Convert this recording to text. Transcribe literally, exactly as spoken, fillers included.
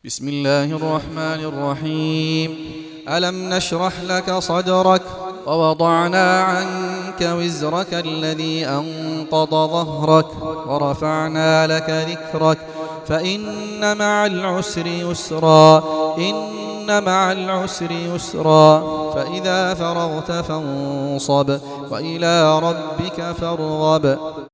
بسم الله الرحمن الرحيم. ألم نشرح لك صدرك ووضعنا عنك وزرك الذي أنقض ظهرك ورفعنا لك ذكرك فإن مع العسر يسرا إن مع العسر يسرا فإذا فرغت فانصب وإلى ربك فارغب.